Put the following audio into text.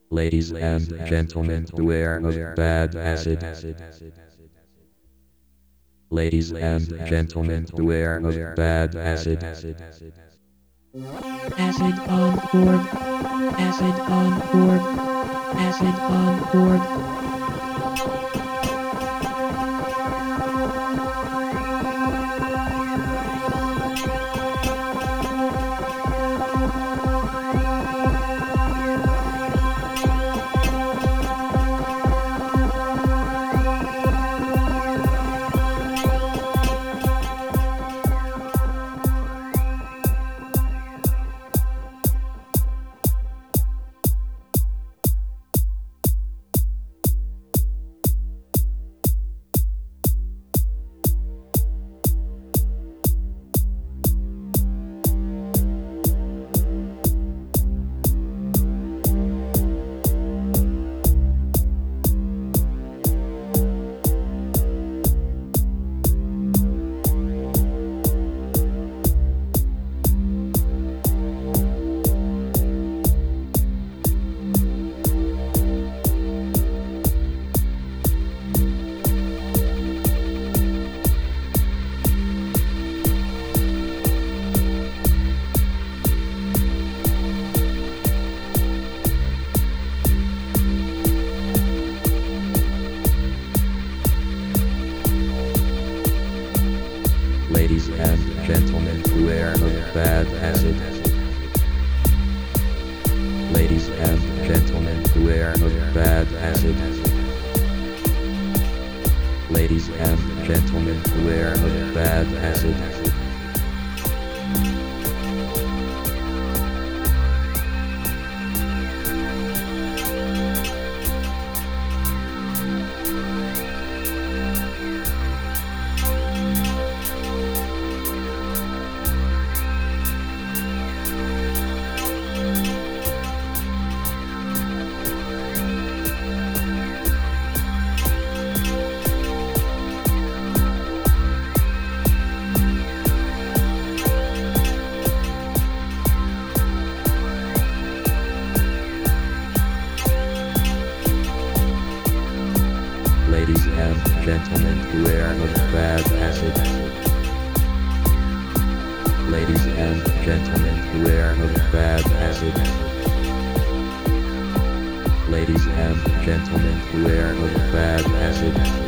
Ladies and gentlemen, beware of bad acid. Ladies and gentlemen, beware of bad acid. Acid on board. Acid on board. Acid on board. Ladies and gentlemen, beware of bad acid. Ladies and gentlemen, beware of bad acid. Ladies and gentlemen, beware of bad acid. Ladies and gentlemen, beware of bad acid. Ladies and gentlemen, beware of bad acid. Ladies and gentlemen, beware of bad acid.